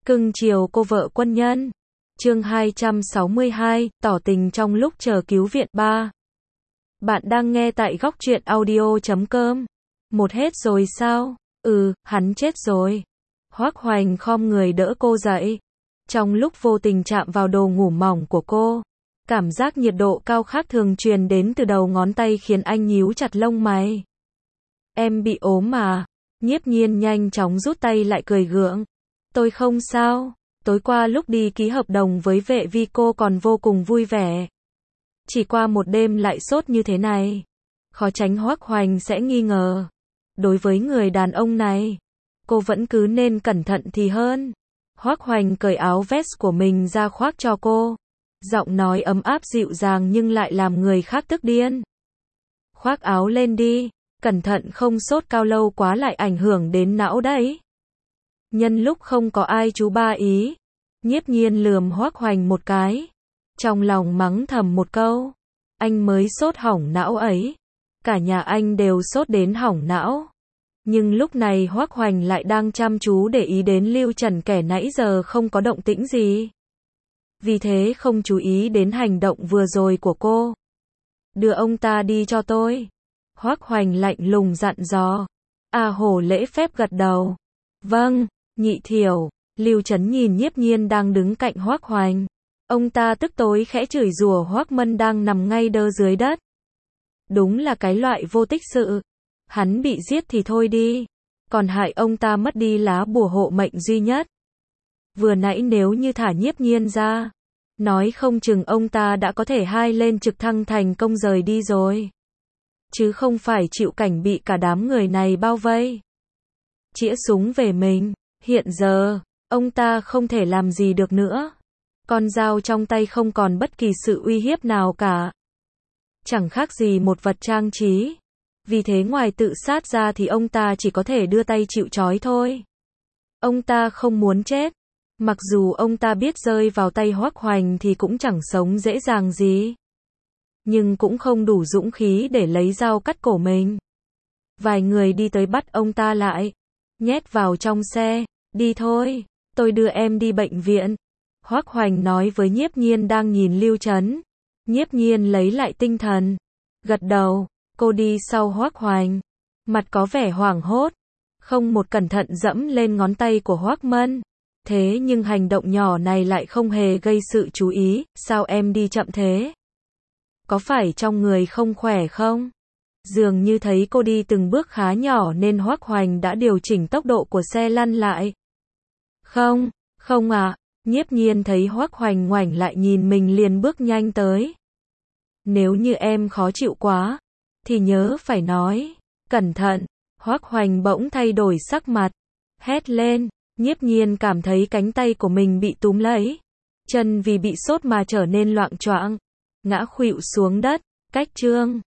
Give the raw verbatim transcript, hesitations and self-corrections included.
Cưng chiều cô vợ quân nhân. Chương hai trăm sáu mươi hai, tỏ tình trong lúc chờ cứu viện ba. Bạn đang nghe tại góc truyện audio chấm com. Một hết rồi sao? Ừ, hắn chết rồi. Hoắc Hoành khom người đỡ cô dậy. Trong lúc vô tình chạm vào đồ ngủ mỏng của cô, cảm giác nhiệt độ cao khác thường truyền đến từ đầu ngón tay khiến anh nhíu chặt lông mày. Em bị ốm mà. Nhiếp Nhiên nhanh chóng rút tay lại cười gượng. Tôi không sao. Tối qua lúc đi ký hợp đồng với Vệ Vi cô còn vô cùng vui vẻ. Chỉ qua một đêm lại sốt như thế này. Khó tránh Hoắc Hoành sẽ nghi ngờ. Đối với người đàn ông này, cô vẫn cứ nên cẩn thận thì hơn. Hoắc Hoành cởi áo vest của mình ra khoác cho cô. Giọng nói ấm áp dịu dàng nhưng lại làm người khác tức điên. Khoác áo lên đi, cẩn thận không sốt cao lâu quá lại ảnh hưởng đến não đấy. Nhân lúc không có ai chú ba ý, Nhiếp Nhiên lườm Hoắc Hoành một cái. Trong lòng mắng thầm một câu. Anh mới sốt hỏng não ấy. Cả nhà anh đều sốt đến hỏng não. Nhưng lúc này Hoắc Hoành lại đang chăm chú để ý đến Lưu Trần kẻ nãy giờ không có động tĩnh gì. Vì thế không chú ý đến hành động vừa rồi của cô. Đưa ông ta đi cho tôi. Hoắc Hoành lạnh lùng dặn dò. A Hổ lễ phép gật đầu. Vâng, Nhị Thiểu. Lưu Trấn nhìn Nhiếp Nhiên đang đứng cạnh Hoắc Hoành. Ông ta tức tối khẽ chửi rủa Hoắc Mân đang nằm ngay đơ dưới đất. Đúng là cái loại vô tích sự. Hắn bị giết thì thôi đi, còn hại ông ta mất đi lá bùa hộ mệnh duy nhất. Vừa nãy nếu như thả Nhiếp Nhiên ra, nói không chừng ông ta đã có thể hai lên trực thăng thành công rời đi rồi. Chứ không phải chịu cảnh bị cả đám người này bao vây. Chĩa súng về mình, hiện giờ, ông ta không thể làm gì được nữa. Con dao trong tay không còn bất kỳ sự uy hiếp nào cả. Chẳng khác gì một vật trang trí. Vì thế ngoài tự sát ra thì ông ta chỉ có thể đưa tay chịu trói thôi. Ông ta không muốn chết. Mặc dù ông ta biết rơi vào tay Hoắc Hoành thì cũng chẳng sống dễ dàng gì. Nhưng cũng không đủ dũng khí để lấy dao cắt cổ mình. Vài người đi tới bắt ông ta lại. Nhét vào trong xe. Đi thôi, tôi đưa em đi bệnh viện. Hoắc Hoành nói với Nhiếp Nhiên đang nhìn Lưu Trấn. Nhiếp Nhiên lấy lại tinh thần. Gật đầu. Cô đi sau Hoắc Hoành. Mặt có vẻ hoảng hốt. Không một cẩn thận dẫm lên ngón tay của Hoắc Mân. Thế nhưng hành động nhỏ này lại không hề gây sự chú ý. Sao em đi chậm thế? Có phải trong người không khỏe không? Dường như thấy cô đi từng bước khá nhỏ nên Hoắc Hoành đã điều chỉnh tốc độ của xe lăn lại. Không, không ạ. À. Nhiếp Nhiên thấy Hoắc Hoành ngoảnh lại nhìn mình liền bước nhanh tới. Nếu như em khó chịu quá, thì nhớ phải nói. Cẩn thận. Hoắc Hoành bỗng thay đổi sắc mặt. Hét lên. Nhiếp Nhiên cảm thấy cánh tay của mình bị túm lấy. Chân vì bị sốt mà trở nên loạng choạng. Ngã khuỵu xuống đất. Cách chương.